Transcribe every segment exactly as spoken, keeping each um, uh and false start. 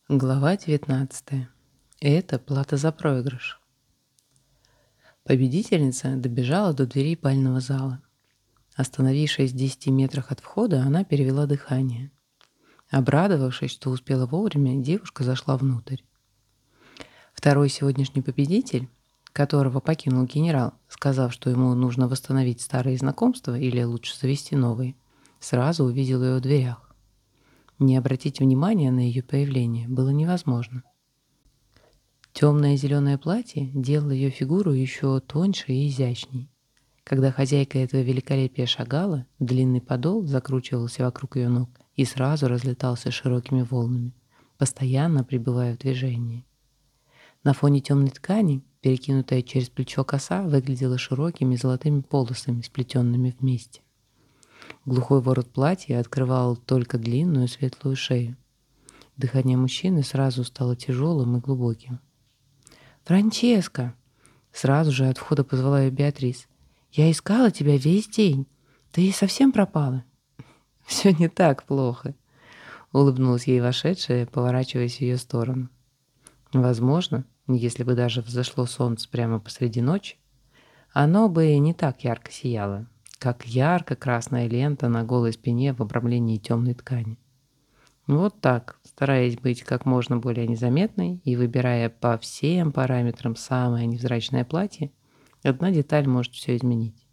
Глава девятнадцатая. Это плата за проигрыш. Победительница добежала до дверей бального зала. Остановившись в десяти метрах от входа, она перевела дыхание. Обрадовавшись, что успела вовремя, девушка зашла внутрь. Второй сегодняшний победитель, которого покинул генерал, сказав, что ему нужно восстановить старые знакомства или лучше завести новые, сразу увидел ее в дверях. Не обратить внимания на ее появление было невозможно. Темное зеленое платье делало ее фигуру еще тоньше и изящней. Когда хозяйка этого великолепия шагала, длинный подол закручивался вокруг ее ног и сразу разлетался широкими волнами, постоянно пребывая в движении. На фоне темной ткани, перекинутая через плечо коса, выглядела широкими золотыми полосами, сплетенными вместе. Глухой ворот платья открывал только длинную светлую шею. Дыхание мужчины сразу стало тяжелым и глубоким. «Франческа!» Сразу же от входа позвала ее Беатрис. «Я искала тебя весь день. Ты совсем пропала?» «Все не так плохо», — улыбнулась ей вошедшая, поворачиваясь в ее сторону. Возможно, если бы даже взошло солнце прямо посреди ночи, оно бы не так ярко сияло, как ярко-красная лента на голой спине в обрамлении темной ткани. Вот так, стараясь быть как можно более незаметной и выбирая по всем параметрам самое невзрачное платье, одна деталь может все изменить.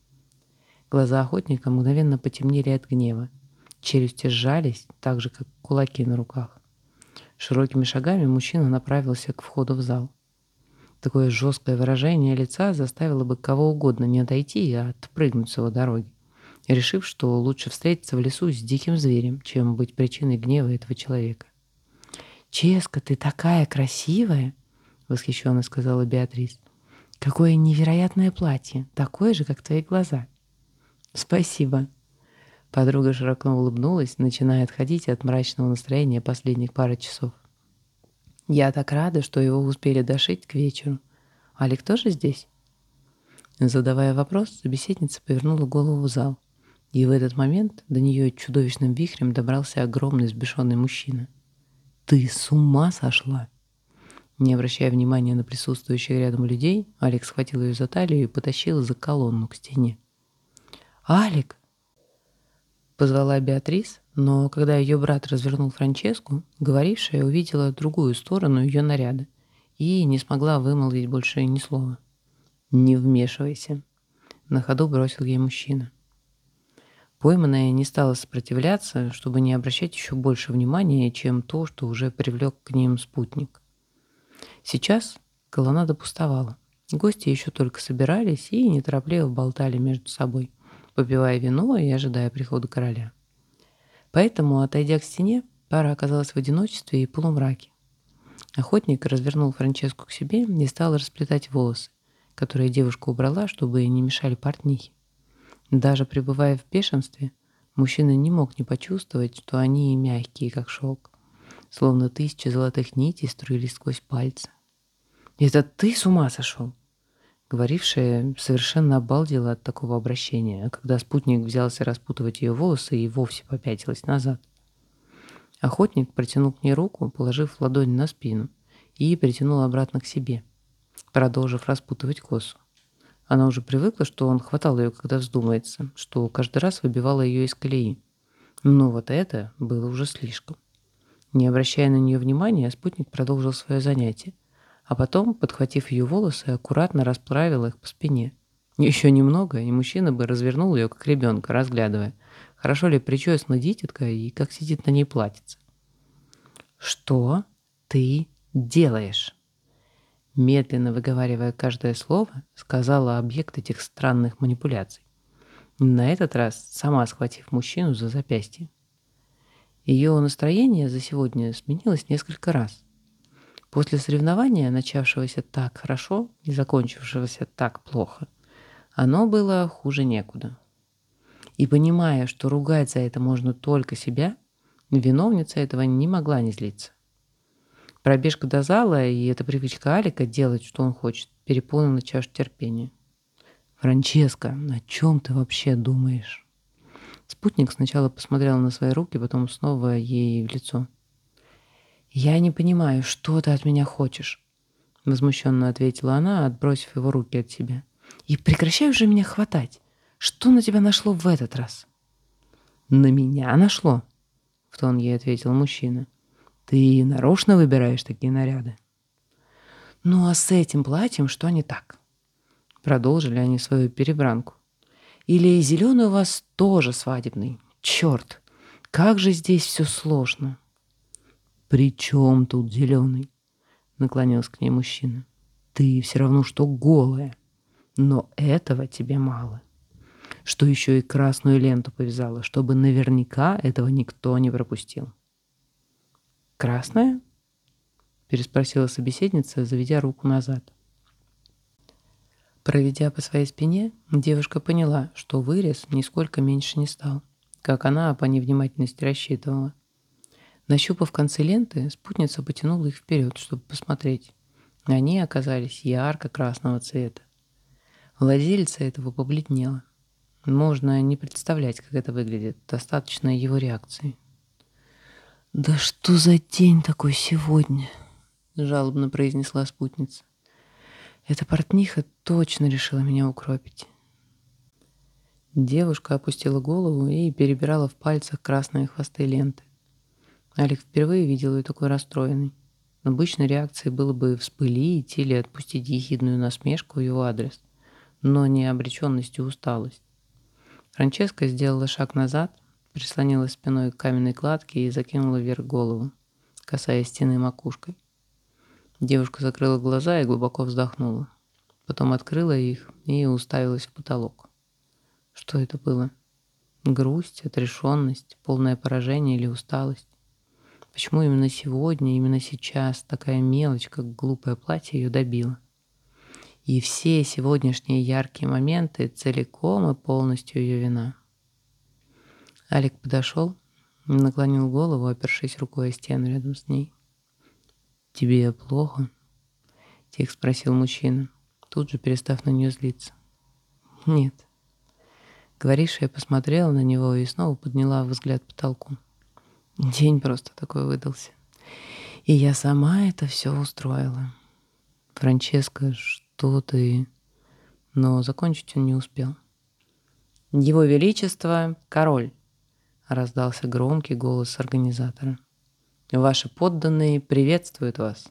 Глаза охотника мгновенно потемнели от гнева. Челюсти сжались, так же, как кулаки на руках. Широкими шагами мужчина направился к входу в зал. Такое жесткое выражение лица заставило бы кого угодно не отойти, а отпрыгнуть с его дороги, решив, что лучше встретиться в лесу с диким зверем, чем быть причиной гнева этого человека. «Ческа, ты такая красивая!» — восхищенно сказала Беатрис. «Какое невероятное платье, такое же, как твои глаза!» «Спасибо!» Подруга широко улыбнулась, начиная отходить от мрачного настроения последних пары часов. «Я так рада, что его успели дошить к вечеру. Алик тоже здесь?» Задавая вопрос, собеседница повернула голову в зал, и в этот момент до нее чудовищным вихрем добрался огромный взбешенный мужчина. «Ты с ума сошла?» Не обращая внимания на присутствующих рядом людей, Алекс схватил ее за талию и потащил за колонну к стене. «Алик!» — позвала Беатрис, но когда ее брат развернул Франческу, говорившая увидела другую сторону ее наряда и не смогла вымолвить больше ни слова. «Не вмешивайся!» — на ходу бросил ей мужчина. Пойманная не стала сопротивляться, чтобы не обращать еще больше внимания, чем то, что уже привлек к ним спутник. Сейчас колоннада пустовала. Гости еще только собирались и неторопливо болтали между собой, попивая вино и ожидая прихода короля. Поэтому, отойдя к стене, пара оказалась в одиночестве и полумраке. Охотник развернул Франческу к себе и стал расплетать волосы, которые девушка убрала, чтобы не мешали портнихе. Даже пребывая в бешенстве, мужчина не мог не почувствовать, что они мягкие, как шелк, словно тысячи золотых нитей струились сквозь пальцы. «Это ты с ума сошел?» Говорившая совершенно обалдела от такого обращения, а когда спутник взялся распутывать ее волосы, и вовсе попятилась назад. Охотник протянул к ней руку, положив ладонь на спину, и притянул обратно к себе, продолжив распутывать косу. Она уже привыкла, что он хватал ее, когда вздумается, что каждый раз выбивало ее из колеи. Но вот это было уже слишком. Не обращая на нее внимания, спутник продолжил свое занятие, а потом, подхватив ее волосы, аккуратно расправил их по спине. Еще немного, и мужчина бы развернул ее, как ребенка, разглядывая, хорошо ли причесана дитятка и как сидит на ней платьице. «Что ты делаешь?» Медленно выговаривая каждое слово, сказала объект этих странных манипуляций. На этот раз сама схватив мужчину за запястье. Ее настроение за сегодня сменилось несколько раз. После соревнования, начавшегося так хорошо и закончившегося так плохо, оно было хуже некуда. И понимая, что ругать за это можно только себя, виновница этого не могла не злиться. Пробежка до зала и эта привычка Алика делать, что он хочет, переполнила чашу терпения. «Франческа, о чем ты вообще думаешь?» Спутник сначала посмотрел на свои руки, потом снова ей в лицо. «Я не понимаю, что ты от меня хочешь?» — возмущенно ответила она, отбросив его руки от себя. «И прекращай уже меня хватать. Что на тебя нашло в этот раз?» «На меня нашло?» — в тон ей ответил мужчина. «Ты нарочно выбираешь такие наряды?» «Ну а с этим платьем что не так?» Продолжили они свою перебранку. «Или зеленый у вас тоже свадебный? Черт, как же здесь все сложно!» «При чем тут зеленый?» — наклонился к ней мужчина. «Ты все равно что голая, но этого тебе мало. Что еще и красную ленту повязала, чтобы наверняка этого никто не пропустил». «Красная?» — переспросила собеседница, заведя руку назад. Проведя по своей спине, девушка поняла, что вырез нисколько меньше не стал, как она по невнимательности рассчитывала. Нащупав концы ленты, спутница потянула их вперед, чтобы посмотреть. Они оказались ярко-красного цвета. Владелица этого побледнела. Можно не представлять, как это выглядит, достаточно его реакции. «Да что за день такой сегодня?» — жалобно произнесла спутница. «Эта портниха точно решила меня укропить». Девушка опустила голову и перебирала в пальцах красные хвосты ленты. Алик впервые видел ее такой расстроенной. Обычной реакцией было бы вспылить или отпустить ехидную насмешку в его адрес, но не обреченность и усталость. Франческа сделала шаг назад, прислонилась спиной к каменной кладке и закинула вверх голову, касаясь стены макушкой. Девушка закрыла глаза и глубоко вздохнула. Потом открыла их и уставилась в потолок. Что это было? Грусть, отрешенность, полное поражение или усталость? Почему именно сегодня, именно сейчас такая мелочь, как глупое платье, ее добила? И все сегодняшние яркие моменты целиком и полностью ее вина. Алик подошел, наклонил голову, опершись рукой о стену рядом с ней. «Тебе плохо?» — тихо спросил мужчина, тут же перестав на нее злиться. «Нет». Говорившая посмотрела на него и снова подняла взгляд к потолку. «День просто такой выдался. И я сама это все устроила». «Франческа, что ты...» Но закончить он не успел. «Его Величество — король», — раздался громкий голос организатора. «Ваши подданные приветствуют вас».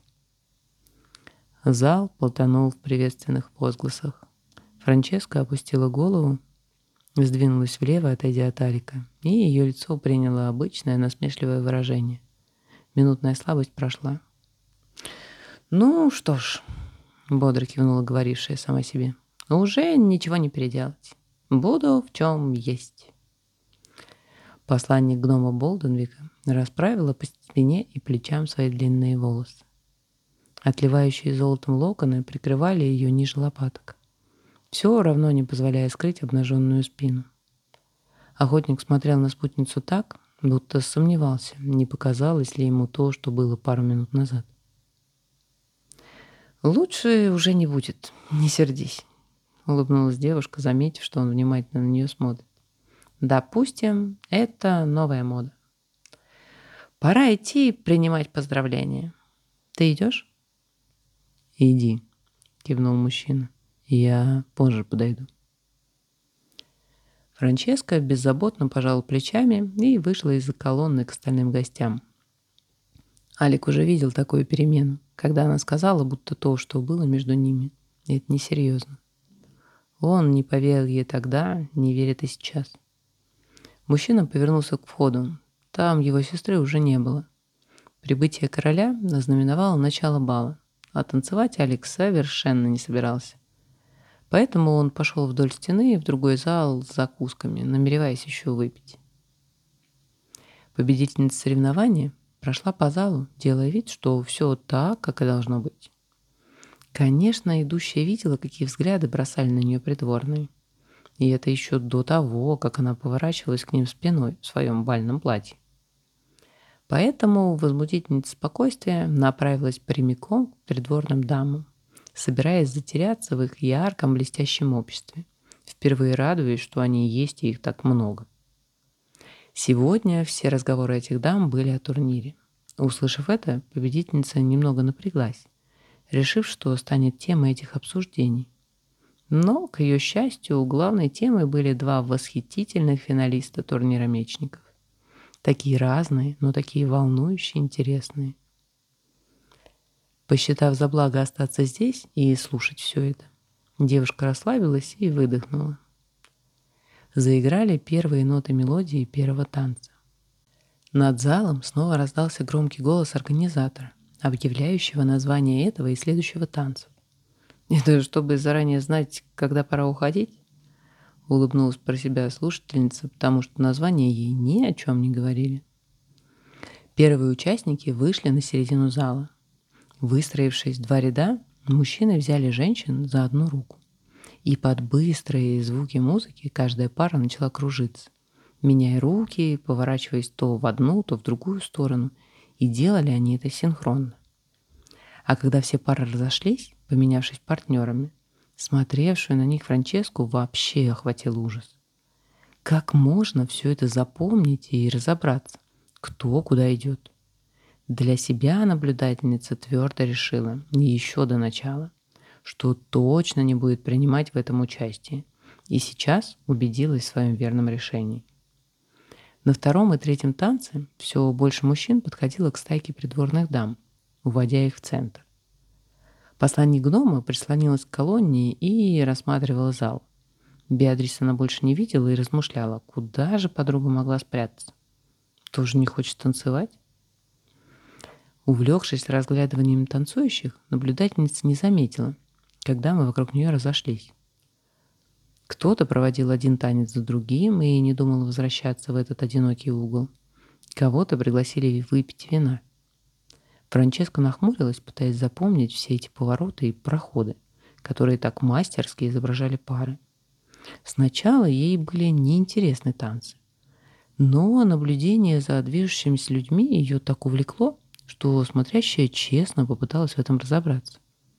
Зал плотанул в приветственных возгласах. Франческа опустила голову, сдвинулась влево, отойдя от Алика, и ее лицо приняло обычное насмешливое выражение. Минутная слабость прошла. «Ну что ж», — бодро кивнула говорившая сама себе, — «уже ничего не переделать. Буду в чем есть». Посланник гнома Болденвика расправила по спине и плечам свои длинные волосы. Отливающие золотом локоны прикрывали ее ниже лопаток, все равно не позволяя скрыть обнаженную спину. Охотник смотрел на спутницу так, будто сомневался, не показалось ли ему то, что было пару минут назад. «Лучше уже не будет, не сердись», — улыбнулась девушка, заметив, что он внимательно на нее смотрит. «Допустим, это новая мода. Пора идти принимать поздравления. Ты идешь?» «Иди», — кивнул мужчина. «Я позже подойду». Франческа беззаботно пожала плечами и вышла из-за колонны к остальным гостям. Алик уже видел такую перемену, когда она сказала, будто то, что было между ними, это несерьезно. Он не поверил ей тогда, не верит и сейчас. Мужчина повернулся к входу. Там его сестры уже не было. Прибытие короля ознаменовало начало бала, а танцевать Алекс совершенно не собирался. Поэтому он пошел вдоль стены в другой зал с закусками, намереваясь еще выпить. Победительница соревнования прошла по залу, делая вид, что все так, как и должно быть. Конечно, идущая видела, какие взгляды бросали на нее придворные. И это еще до того, как она поворачивалась к ним спиной в своем бальном платье. Поэтому возмутительница спокойствия направилась прямиком к придворным дамам, собираясь затеряться в их ярком блестящем обществе, впервые радуясь, что они есть и их так много. Сегодня все разговоры этих дам были о турнире. Услышав это, победительница немного напряглась, решив, что станет темой этих обсуждений. Но, к ее счастью, главной темой были два восхитительных финалиста турнира мечников. Такие разные, но такие волнующие, интересные. Посчитав за благо остаться здесь и слушать все это, девушка расслабилась и выдохнула. Заиграли первые ноты мелодии первого танца. Над залом снова раздался громкий голос организатора, объявляющего название этого и следующего танца. «Это чтобы заранее знать, когда пора уходить?» Улыбнулась про себя слушательница, потому что названия ей ни о чем не говорили. Первые участники вышли на середину зала. Выстроившись в два ряда, мужчины взяли женщин за одну руку. И под быстрые звуки музыки каждая пара начала кружиться, меняя руки, поворачиваясь то в одну, то в другую сторону. И делали они это синхронно. А когда все пары разошлись, поменявшись партнерами, смотревшую на них Франческу вообще охватил ужас. Как можно все это запомнить и разобраться, кто куда идет? Для себя наблюдательница твердо решила, еще до начала, что точно не будет принимать в этом участие, и сейчас убедилась в своем верном решении. На втором и третьем танце все больше мужчин подходило к стайке придворных дам, уводя их в центр. Посланник гнома прислонилась к колонне и рассматривала зал. Беатрис она больше не видела и размышляла, куда же подруга могла спрятаться. Тоже не хочет танцевать? Увлекшись разглядыванием танцующих, наблюдательница не заметила, когда мы вокруг нее разошлись. Кто-то проводил один танец за другим и не думал возвращаться в этот одинокий угол. Кого-то пригласили выпить вина. Франческа нахмурилась, пытаясь запомнить все эти повороты и проходы, которые так мастерски изображали пары. Сначала ей были неинтересны танцы, но наблюдение за движущимися людьми ее так увлекло, что смотрящая честно попыталась в этом разобраться.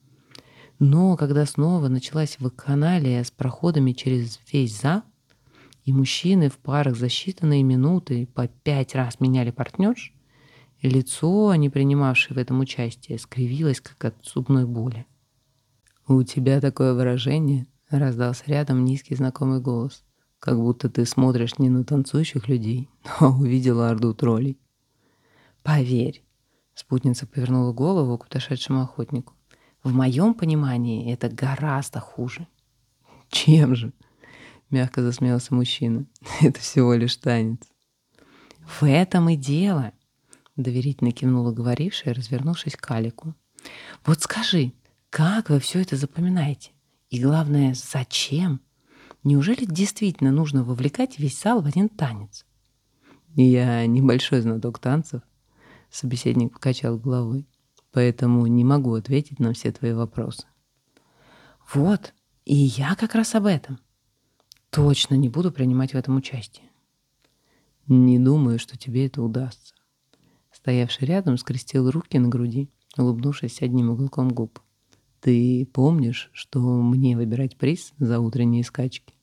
Но когда снова началась вакханалия с проходами через весь зал, и мужчины в парах за считанные минуты по пять раз меняли партнерш, лицо, не принимавшее в этом участие, скривилось, как от зубной боли. «У тебя такое выражение», — раздался рядом низкий знакомый голос, «как будто ты смотришь не на танцующих людей, а увидела орду троллей». «Поверь», — спутница повернула голову к подошедшему охотнику, «в моем понимании это гораздо хуже». «Чем же?» — мягко засмеялся мужчина. «Это всего лишь танец». «В этом и дело», — доверительно кивнула говорившая, развернувшись к Алику. «Вот скажи, как вы все это запоминаете? И главное, зачем? Неужели действительно нужно вовлекать весь зал в один танец?» «Я небольшой знаток танцев», — собеседник покачал головой, «поэтому не могу ответить на все твои вопросы». «Вот, и я как раз об этом. Точно не буду принимать в этом участие». «Не думаю, что тебе это удастся». Стоявший рядом скрестил руки на груди, улыбнувшись одним уголком губ. «Ты помнишь, что мне выбирать приз за утренние скачки?»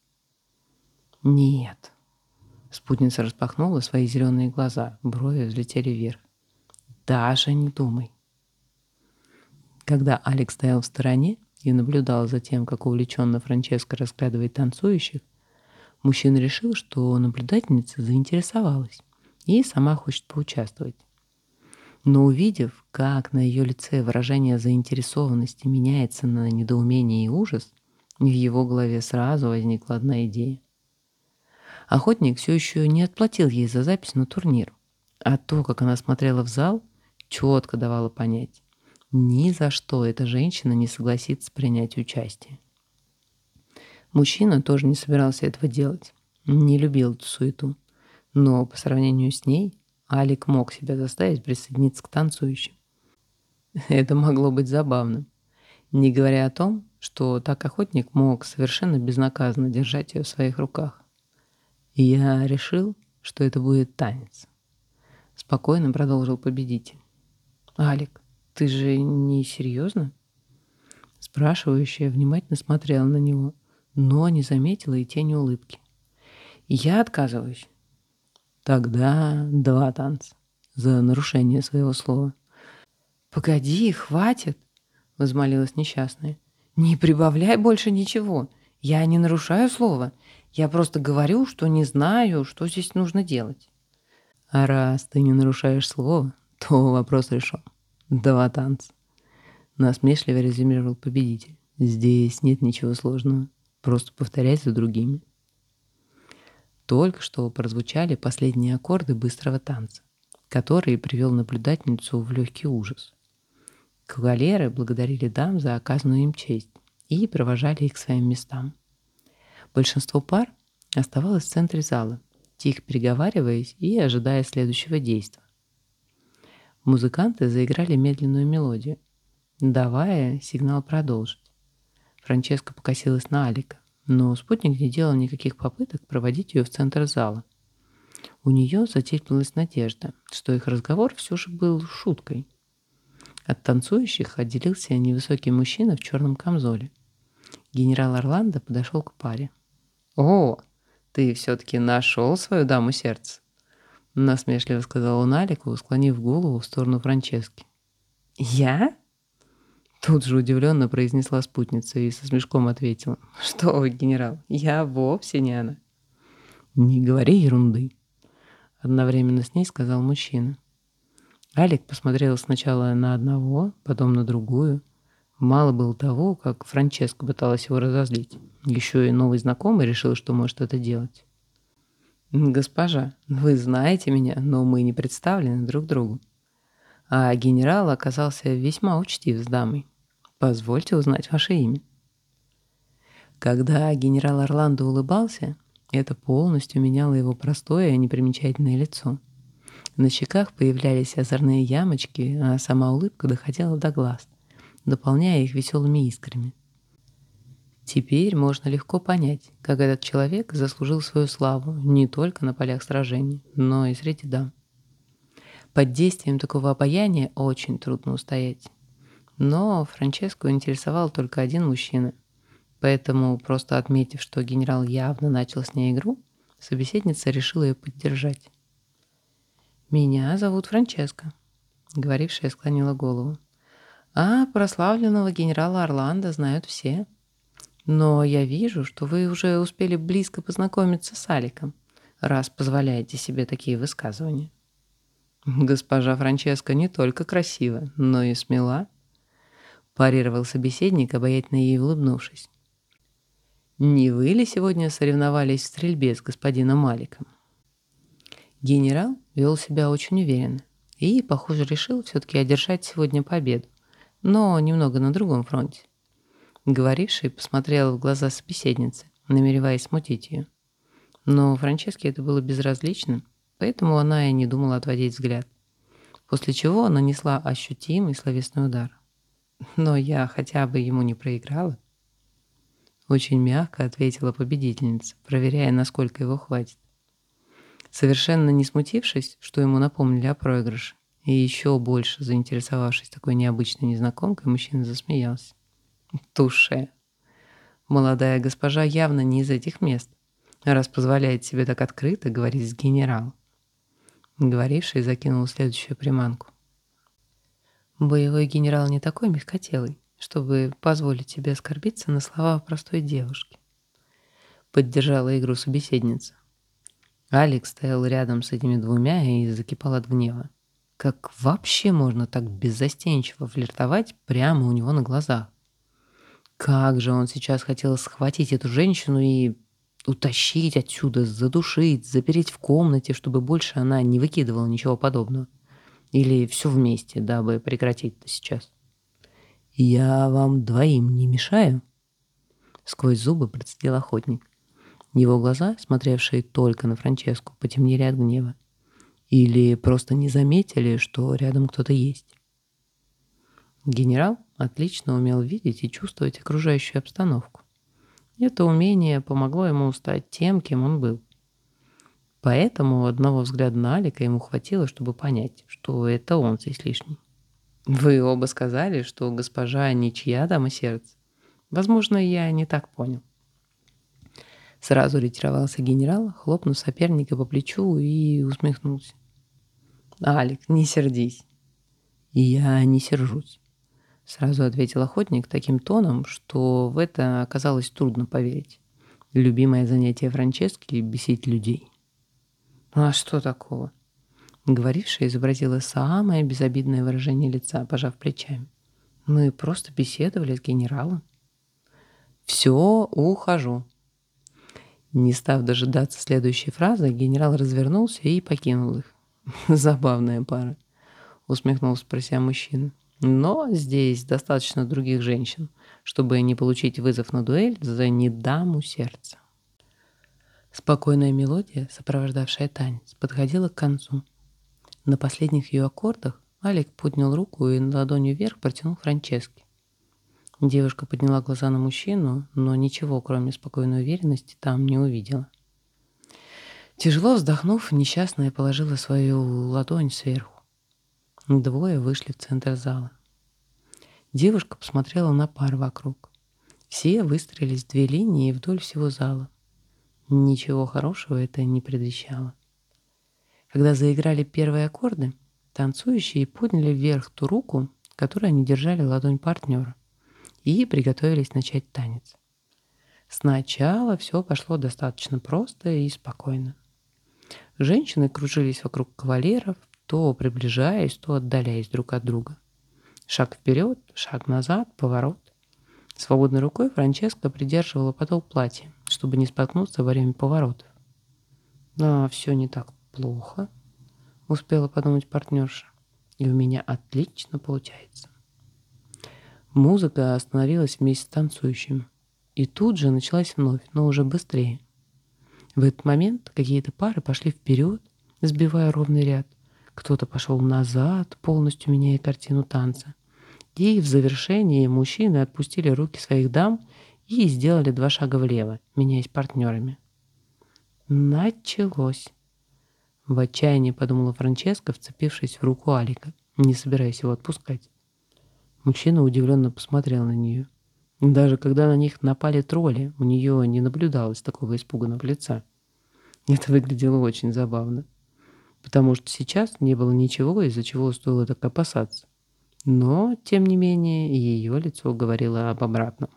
«Нет». Спутница распахнула свои зеленые глаза, брови взлетели вверх. «Даже не думай». Когда Алекс стоял в стороне и наблюдал за тем, как увлеченно Франческа разглядывает танцующих, мужчина решил, что наблюдательница заинтересовалась и сама хочет поучаствовать. Но увидев, как на ее лице выражение заинтересованности меняется на недоумение и ужас, в его голове сразу возникла одна идея. Охотник все еще не отплатил ей за запись на турнир, а то, как она смотрела в зал, четко давало понять, ни за что эта женщина не согласится принять участие. Мужчина тоже не собирался этого делать, не любил эту суету, но по сравнению с ней Алик мог себя заставить присоединиться к танцующим. Это могло быть забавным, не говоря о том, что так охотник мог совершенно безнаказанно держать ее в своих руках. И я решил, что это будет танец. Спокойно продолжил победитель. «Алик, ты же не серьезно?» Спрашивающая внимательно смотрела на него, но не заметила и тени улыбки. «Я отказываюсь». «Тогда два танца», за нарушение своего слова. «Погоди, хватит!» — возмолилась несчастная. «Не прибавляй больше ничего. Я не нарушаю слова. Я просто говорю, что не знаю, что здесь нужно делать». «А раз ты не нарушаешь слово, то вопрос решен. Два танца», — насмешливо резюмировал победитель. «Здесь нет ничего сложного. Просто повторяй за другими». Только что прозвучали последние аккорды быстрого танца, который привел наблюдательницу в легкий ужас. Кавалеры благодарили дам за оказанную им честь и провожали их к своим местам. Большинство пар оставалось в центре зала, тихо переговариваясь и ожидая следующего действа. Музыканты заиграли медленную мелодию, давая сигнал продолжить. Франческа покосилась на Алика, но спутник не делал никаких попыток проводить ее в центр зала. У нее затеплилась надежда, что их разговор все же был шуткой. От танцующих отделился невысокий мужчина в черном камзоле. Генерал Орландо подошел к паре. «О, ты все-таки нашел свою даму сердца!» — насмешливо сказал он Алику, склонив голову в сторону Франчески. «Я?» — тут же удивленно произнесла спутница и со смешком ответила. «Что вы, генерал, я вовсе не она». «Не говори ерунды», — одновременно с ней сказал мужчина. Алик посмотрел сначала на одного, потом на другую. Мало было того, как Франческа пыталась его разозлить. Еще и новый знакомый решил, что может это делать. «Госпожа, вы знаете меня, но мы не представлены друг другу». А генерал оказался весьма учтив с дамой. «Позвольте узнать ваше имя». Когда генерал Орландо улыбался, это полностью меняло его простое и непримечательное лицо. На щеках появлялись озорные ямочки, а сама улыбка доходила до глаз, дополняя их веселыми искрами. Теперь можно легко понять, как этот человек заслужил свою славу не только на полях сражений, но и среди дам. Под действием такого обаяния очень трудно устоять. Но Франческу интересовал только один мужчина, поэтому, просто отметив, что генерал явно начал с ней игру, собеседница решила ее поддержать. «Меня зовут Франческа», — говорившая склонила голову. «А прославленного генерала Орландо знают все. Но я вижу, что вы уже успели близко познакомиться с Аликом, раз позволяете себе такие высказывания». «Госпожа Франческа не только красива, но и смела», — парировал собеседник, обаятельно ей улыбнувшись. «Не вы ли сегодня соревновались в стрельбе с господином Аликом?» Генерал вел себя очень уверенно и, похоже, решил все-таки одержать сегодня победу, но немного на другом фронте. Говоривший посмотрел в глаза собеседницы, намереваясь смутить ее. Но Франческе это было безразлично, поэтому она и не думала отводить взгляд, после чего нанесла ощутимый словесный удар. «Но я хотя бы ему не проиграла», — очень мягко ответила победительница, проверяя, насколько его хватит. Совершенно не смутившись, что ему напомнили о проигрыше, и еще больше заинтересовавшись такой необычной незнакомкой, мужчина засмеялся. «Туше. Молодая госпожа явно не из этих мест, раз позволяет себе так открыто говорить с генералом». Говоривший закинул следующую приманку. «Боевой генерал не такой мягкотелый, чтобы позволить себе оскорбиться на слова простой девушки», — поддержала игру собеседница. Алекс стоял рядом с этими двумя и закипал от гнева. Как вообще можно так беззастенчиво флиртовать прямо у него на глазах? Как же он сейчас хотел схватить эту женщину и утащить отсюда, задушить, запереть в комнате, чтобы больше она не выкидывала ничего подобного. Или все вместе, дабы прекратить это сейчас. «Я вам двоим не мешаю?» Сквозь зубы процедил охотник. Его глаза, смотревшие только на Франческу, потемнели от гнева. Или просто не заметили, что рядом кто-то есть. Генерал отлично умел видеть и чувствовать окружающую обстановку. Это умение помогло ему стать тем, кем он был. Поэтому одного взгляда на Алика ему хватило, чтобы понять, что это он здесь лишний. «Вы оба сказали, что госпожа ничья дама сердца. Возможно, я не так понял». Сразу ретировался генерал, хлопнув соперника по плечу и усмехнулся. Алик, не сердись. Я не сержусь. Сразу ответил охотник таким тоном, что в это оказалось трудно поверить. Любимое занятие Франчески — бесить людей. А что такого? Говорившая изобразила самое безобидное выражение лица, пожав плечами. Мы просто беседовали с генералом. Все, ухожу. Не став дожидаться следующей фразы, генерал развернулся и покинул их. Забавная пара, усмехнулся про себя мужчина. Но здесь достаточно других женщин, чтобы не получить вызов на дуэль за «не даму сердца». Спокойная мелодия, сопровождавшая танец, подходила к концу. На последних ее аккордах Алик поднял руку и ладонью вверх протянул Франческе. Девушка подняла глаза на мужчину, но ничего, кроме спокойной уверенности, там не увидела. Тяжело вздохнув, несчастная положила свою ладонь сверху. Двое вышли в центр зала. Девушка посмотрела на пар вокруг. Все выстроились в две линии вдоль всего зала. Ничего хорошего это не предвещало. Когда заиграли первые аккорды, танцующие подняли вверх ту руку, которой они держали ладонь партнера, и приготовились начать танец. Сначала все пошло достаточно просто и спокойно. Женщины кружились вокруг кавалеров, то приближаясь, то отдаляясь друг от друга. Шаг вперед, шаг назад, поворот. Свободной рукой Франческа придерживала подол платья, чтобы не споткнуться во время поворотов. «А, все не так плохо», — успела подумать партнерша. «И у меня отлично получается». Музыка остановилась вместе с танцующими. И тут же началась вновь, но уже быстрее. В этот момент какие-то пары пошли вперед, сбивая ровный ряд. Кто-то пошел назад, полностью меняя картину танца. И в завершении мужчины отпустили руки своих дам и сделали два шага влево, меняясь партнерами. Началось. В отчаянии подумала Франческа, вцепившись в руку Алика, не собираясь его отпускать. Мужчина удивленно посмотрел на нее. Даже когда на них напали тролли, у нее не наблюдалось такого испуганного лица. Это выглядело очень забавно, потому что сейчас не было ничего, из-за чего стоило так опасаться. Но, тем не менее, ее лицо говорило об обратном.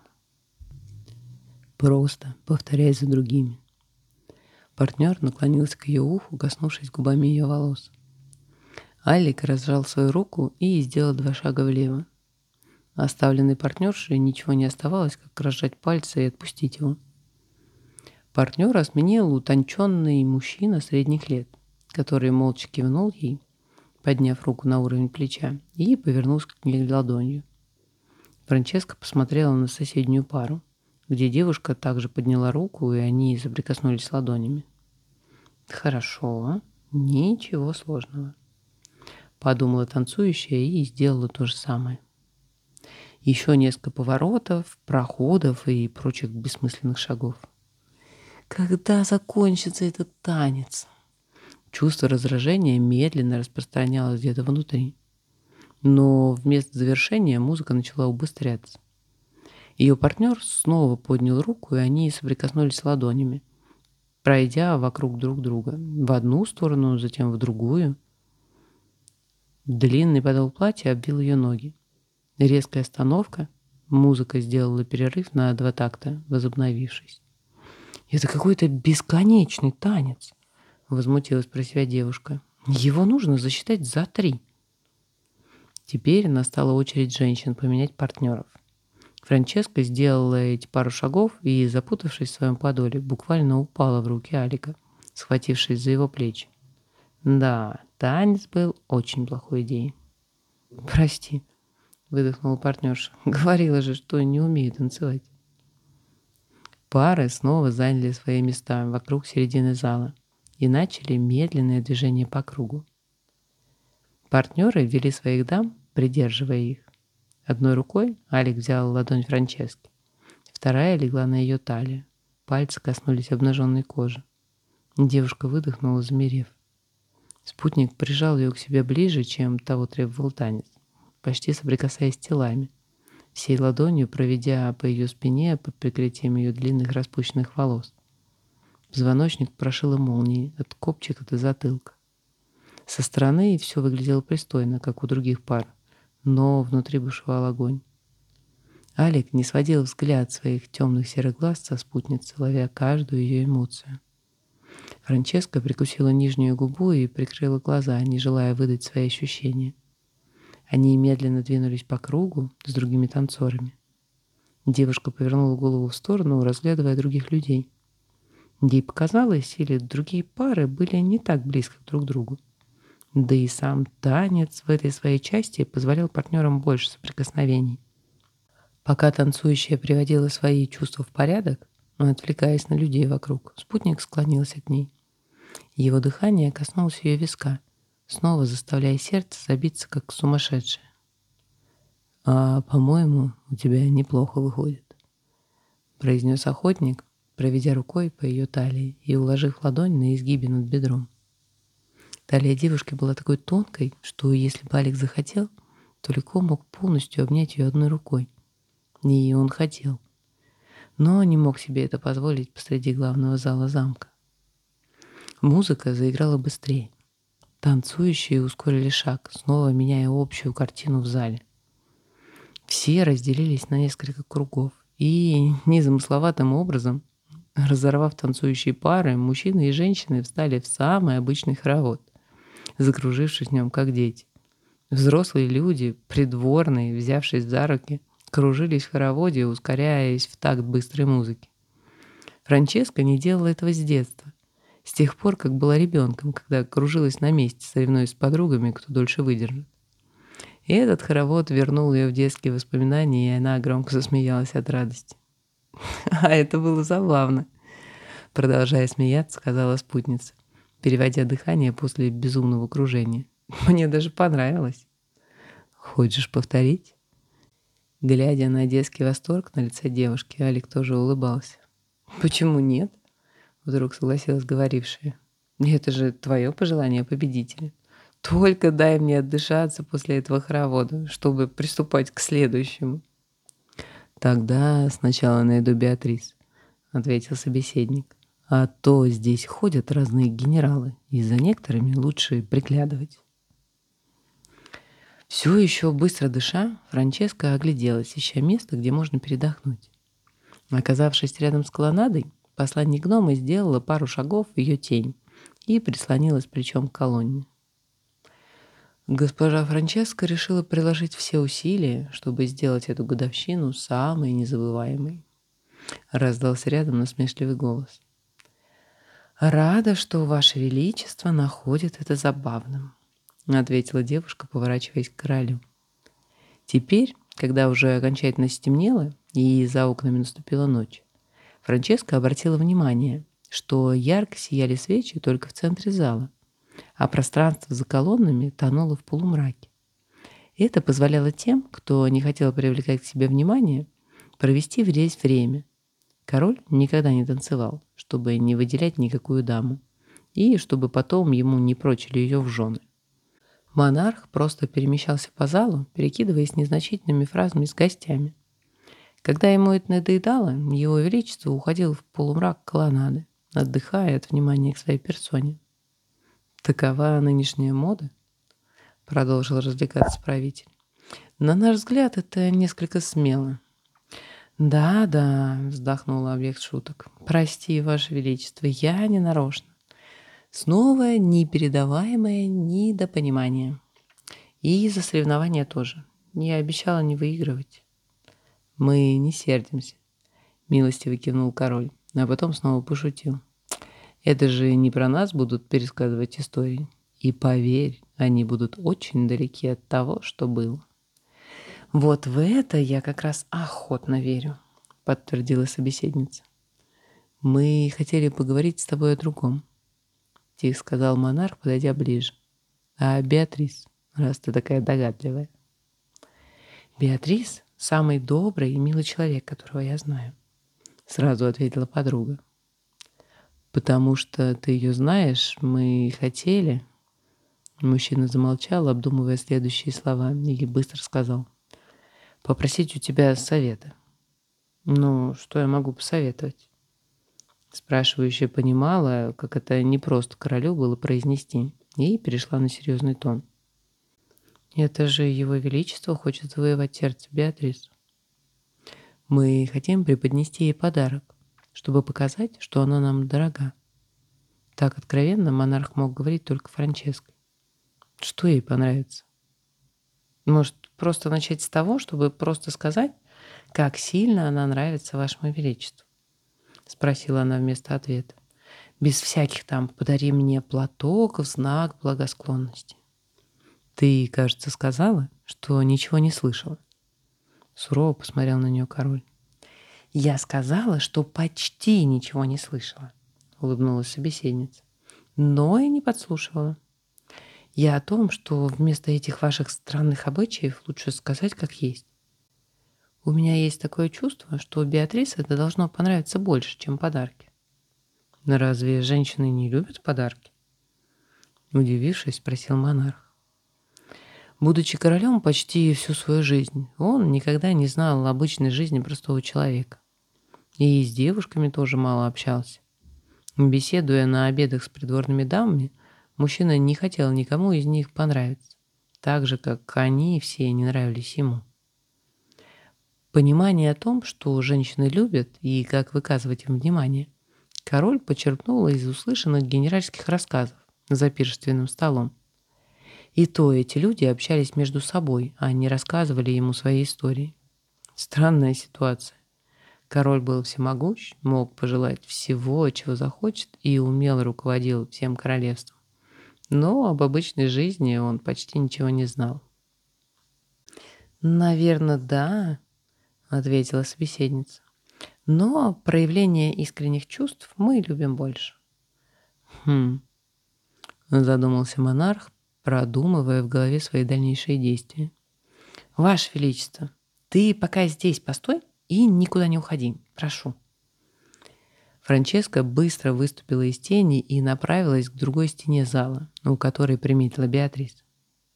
Просто повторяй за другими. Партнер наклонился к ее уху, коснувшись губами ее волос. Алик разжал свою руку и сделал два шага влево. Оставленной партнерше ничего не оставалось, как разжать пальцы и отпустить его. Партнера сменил утонченный мужчина средних лет, который молча кивнул ей, подняв руку на уровень плеча, и повернулся к ней ладонью. Франческа посмотрела на соседнюю пару, где девушка также подняла руку, и они соприкоснулись ладонями. «Хорошо, ничего сложного», — подумала танцующая и сделала то же самое. Еще несколько поворотов, проходов и прочих бессмысленных шагов. Когда закончится этот танец? Чувство раздражения медленно распространялось где-то внутри. Но вместо завершения музыка начала убыстряться. Ее партнер снова поднял руку, и они соприкоснулись ладонями, пройдя вокруг друг друга. В одну сторону, затем в другую. Длинный подол платья обвил ее ноги. Резкая остановка. Музыка сделала перерыв на два такта, возобновившись. «Это какой-то бесконечный танец», — возмутилась про себя девушка. «Его нужно засчитать за три». Теперь настала очередь женщин поменять партнеров. Франческа сделала эти пару шагов и, запутавшись в своем подоле, буквально упала в руки Алика, схватившись за его плечи. Да, танец был очень плохой идеей. «Прости», — выдохнула партнерша. «Говорила же, что не умею танцевать». Пары снова заняли свои места вокруг середины зала и начали медленное движение по кругу. Партнеры вели своих дам, придерживая их. Одной рукой Алик взял ладонь Франчески, вторая легла на ее талию. Пальцы коснулись обнаженной кожи. Девушка выдохнула, замерев. Спутник прижал ее к себе ближе, чем того требовал танец, почти соприкасаясь телами, всей ладонью проведя по ее спине под прикрытием ее длинных распущенных волос. Позвоночник прошила молнией от копчика до затылка. Со стороны все выглядело пристойно, как у других пар, но внутри бушевал огонь. Алик не сводил взгляд своих темных серых глаз со спутницы, ловя каждую ее эмоцию. Франческа прикусила нижнюю губу и прикрыла глаза, не желая выдать свои ощущения. Они медленно двинулись по кругу с другими танцорами. Девушка повернула голову в сторону, разглядывая других людей. Ей показалось, или другие пары были не так близко друг к другу. Да и сам танец в этой своей части позволял партнерам больше соприкосновений. Пока танцующая приводила свои чувства в порядок, отвлекаясь на людей вокруг, спутник склонился к ней. Его дыхание коснулось ее виска, снова заставляя сердце забиться, как сумасшедшее. «А, по-моему, у тебя неплохо выходит», — произнес охотник, проведя рукой по ее талии и уложив ладонь на изгибе над бедром. Талия девушки была такой тонкой, что если бы Алик захотел, то легко мог полностью обнять ее одной рукой. И он хотел, но не мог себе это позволить посреди главного зала замка. Музыка заиграла быстрее. Танцующие ускорили шаг, снова меняя общую картину в зале. Все разделились на несколько кругов, и незамысловатым образом, разорвав танцующие пары, мужчины и женщины встали в самый обычный хоровод, закружившись в нем, как дети. Взрослые люди, придворные, взявшись за руки, кружились в хороводе, ускоряясь в такт быстрой музыки. Франческа не делала этого с детства, с тех пор, как была ребенком, когда кружилась на месте, соревнуясь с подругами, кто дольше выдержит. И этот хоровод вернул ее в детские воспоминания, и она громко засмеялась от радости. «А это было забавно», — продолжая смеяться, сказала спутница, переводя дыхание после безумного кружения. «Мне даже понравилось. Хочешь повторить?» Глядя на детский восторг на лице девушки, Алик тоже улыбался. «Почему нет?» — вдруг согласилась говорившая. «Это же твое пожелание победителя. Только дай мне отдышаться после этого хоровода, чтобы приступать к следующему». «Тогда сначала найду Беатрис», — ответил собеседник. «А то здесь ходят разные генералы, и за некоторыми лучше приглядывать». Все еще быстро дыша, Франческа огляделась, ища место, где можно передохнуть. Оказавшись рядом с колоннадой, посланник гнома сделала пару шагов в ее тень и прислонилась плечом к колонне. Госпожа Франческа решила приложить все усилия, чтобы сделать эту годовщину самой незабываемой. Раздался рядом насмешливый голос. «Рада, что Ваше Величество находит это забавным», — ответила девушка, поворачиваясь к королю. Теперь, когда уже окончательно стемнело и за окнами наступила ночь, Франческа обратила внимание, что ярко сияли свечи только в центре зала, а пространство за колоннами тонуло в полумраке. Это позволяло тем, кто не хотел привлекать к себе внимание, провести здесь время. Король никогда не танцевал, чтобы не выделять никакую даму, и чтобы потом ему не прочили ее в жены. Монарх просто перемещался по залу, перекидываясь незначительными фразами с гостями. Когда ему это надоедало, его величество уходил в полумрак колоннады, отдыхая от внимания к своей персоне. «Такова нынешняя мода», — продолжил развлекаться правитель. «На наш взгляд, это несколько смело». «Да-да», — вздохнула объект шуток. «Прости, Ваше Величество, я не нарочно. Снова непередаваемое недопонимание. И за соревнования тоже. Я обещала не выигрывать». «Мы не сердимся», — милостиво кивнул король, а потом снова пошутил. «Это же не про нас будут пересказывать истории. И поверь, они будут очень далеки от того, что было». «Вот в это я как раз охотно верю», — подтвердила собеседница. «Мы хотели поговорить с тобой о другом», — тихо сказал монарх, подойдя ближе. «А Беатрис, раз ты такая догадливая». «Беатрис — самый добрый и милый человек, которого я знаю», — сразу ответила подруга. «Потому что ты ее знаешь, мы хотели...» Мужчина замолчал, обдумывая следующие слова, и быстро сказал. «Попросить у тебя совета». «Ну, что я могу посоветовать?» Спрашивающая понимала, как это непросто королю было произнести, и перешла на серьезный тон. «Это же Его Величество хочет завоевать сердце Беатрис. Мы хотим преподнести ей подарок, чтобы показать, что она нам дорога». Так откровенно монарх мог говорить только Франческо. Что ей понравится? Может, просто начать с того, чтобы просто сказать, как сильно она нравится Вашему Величеству? Спросила она вместо ответа. Без всяких там «подари мне платок в знак благосклонности». Ты, кажется, сказала, что ничего не слышала. Сурово посмотрел на нее король. Я сказала, что почти ничего не слышала, улыбнулась собеседница, но и не подслушивала. Я о том, что вместо этих ваших странных обычаев лучше сказать как есть. У меня есть такое чувство, что Беатрис это должно понравиться больше, чем подарки. Но разве женщины не любят подарки? Удивившись, спросил монарх. Будучи королем почти всю свою жизнь, он никогда не знал обычной жизни простого человека. И с девушками тоже мало общался. Беседуя на обедах с придворными дамами, мужчина не хотел никому из них понравиться, так же, как они все не нравились ему. Понимание о том, что женщины любят и как выказывать им внимание, король почерпнул из услышанных генеральских рассказов за пиршественным столом. И то эти люди общались между собой, а не рассказывали ему свои истории. Странная ситуация. Король был всемогущ, мог пожелать всего, чего захочет, и умело руководил всем королевством. Но об обычной жизни он почти ничего не знал. «Наверное, да», — ответила собеседница. «Но проявление искренних чувств мы любим больше». «Хм», — задумался монарх, продумывая в голове свои дальнейшие действия. «Ваше Величество, ты пока здесь постой и никуда не уходи, прошу». Франческа быстро выступила из тени и направилась к другой стене зала, у которой приметила Беатрис.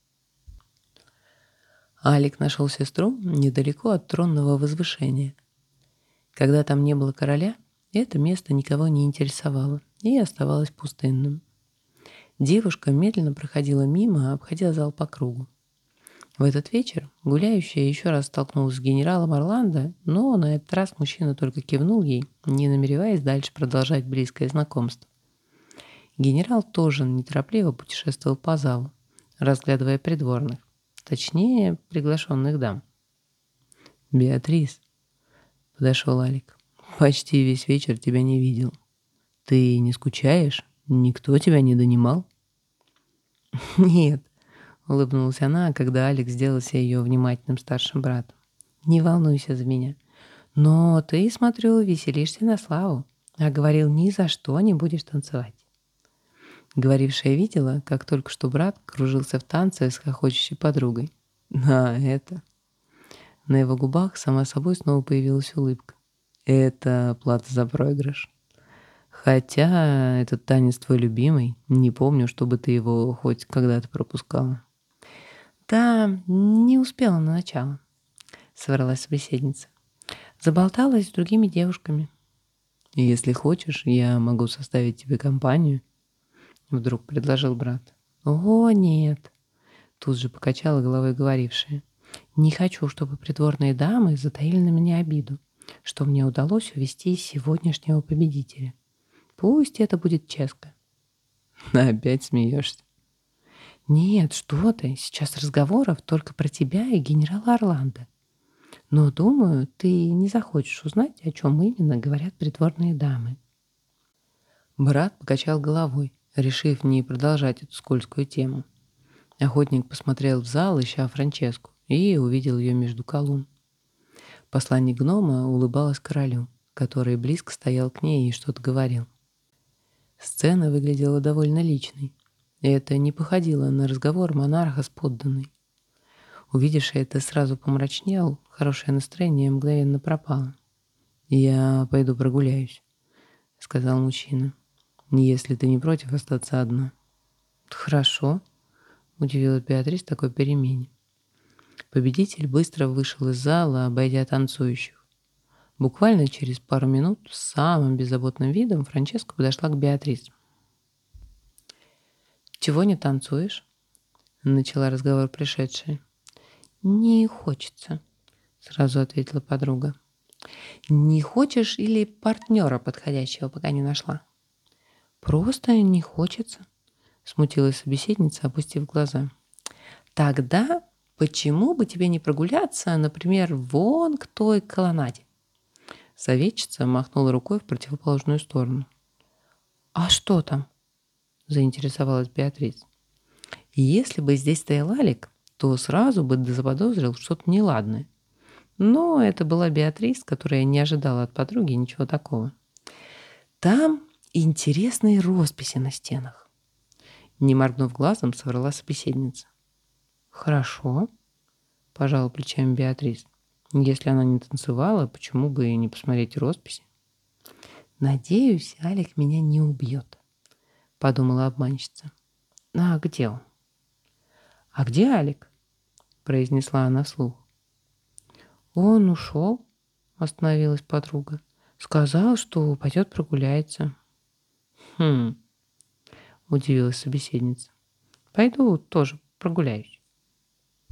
Алик нашел сестру недалеко от тронного возвышения. Когда там не было короля, это место никого не интересовало и оставалось пустынным. Девушка медленно проходила мимо, обходя зал по кругу. В этот вечер гуляющая еще раз столкнулась с генералом Орландо, но на этот раз мужчина только кивнул ей, не намереваясь дальше продолжать близкое знакомство. Генерал тоже неторопливо путешествовал по залу, разглядывая придворных, точнее, приглашенных дам. «Беатрис», — подошел Алик, — «почти весь вечер тебя не видел. Ты не скучаешь? Никто тебя не донимал?» «Нет», — улыбнулась она, когда Алекс сделался ее внимательным старшим братом. «Не волнуйся за меня. Но ты, смотрю, веселишься на славу, а говорил, ни за что не будешь танцевать». Говорившая видела, как только что брат кружился в танце с хохочущей подругой. «А, это...» На его губах сама собой снова появилась улыбка. «Это плата за проигрыш. Хотя этот танец твой любимый, не помню, чтобы ты его хоть когда-то пропускала». «Да, не успела на начало», — совралась собеседница. «Заболталась с другими девушками». «Если хочешь, я могу составить тебе компанию», — вдруг предложил брат. «О, нет», — тут же покачала головой говорившая. «Не хочу, чтобы придворные дамы затаили на меня обиду, что мне удалось увести сегодняшнего победителя. Пусть это будет честно». «Опять смеешься?» «Нет, что ты, сейчас разговоров только про тебя и генерала Орландо. Но, думаю, ты не захочешь узнать, о чем именно говорят придворные дамы». Брат покачал головой, решив не продолжать эту скользкую тему. Охотник посмотрел в зал, ища Франческу, и увидел ее между колонн. Посланник гнома улыбалась королю, который близко стоял к ней и что-то говорил. Сцена выглядела довольно личной. И это не походило на разговор монарха с подданной. Увидевший это, сразу помрачнел, хорошее настроение мгновенно пропало. «Я пойду прогуляюсь», — сказал мужчина, — «если ты не против остаться одна». «Хорошо», — удивилась Беатрис такой перемене. Победитель быстро вышел из зала, обойдя танцующих. Буквально через пару минут с самым беззаботным видом Франческа подошла к Беатрис. «Чего не танцуешь?» — начала разговор пришедшая. «Не хочется», — сразу ответила подруга. «Не хочешь или партнера подходящего пока не нашла?» «Просто не хочется», — смутилась собеседница, опустив глаза. «Тогда почему бы тебе не прогуляться, например, вон к той колоннаде?» Советчица махнула рукой в противоположную сторону. «А что там?» — заинтересовалась Беатрис. «Если бы здесь стоял Алик, то сразу бы заподозрил что-то неладное. Но это была Беатрис, которая не ожидала от подруги ничего такого. Там интересные росписи на стенах». Не моргнув глазом, соврала собеседница. «Хорошо», — пожала плечами Беатрис. «Если она не танцевала, почему бы и не посмотреть росписи?» «Надеюсь, Алик меня не убьет», — подумала обманщица. «А где он?» «А где Алик?» — произнесла она вслух. «Он ушел», — остановилась подруга. «Сказал, что пойдет прогуляется». «Хм», — удивилась собеседница. «Пойду тоже прогуляюсь».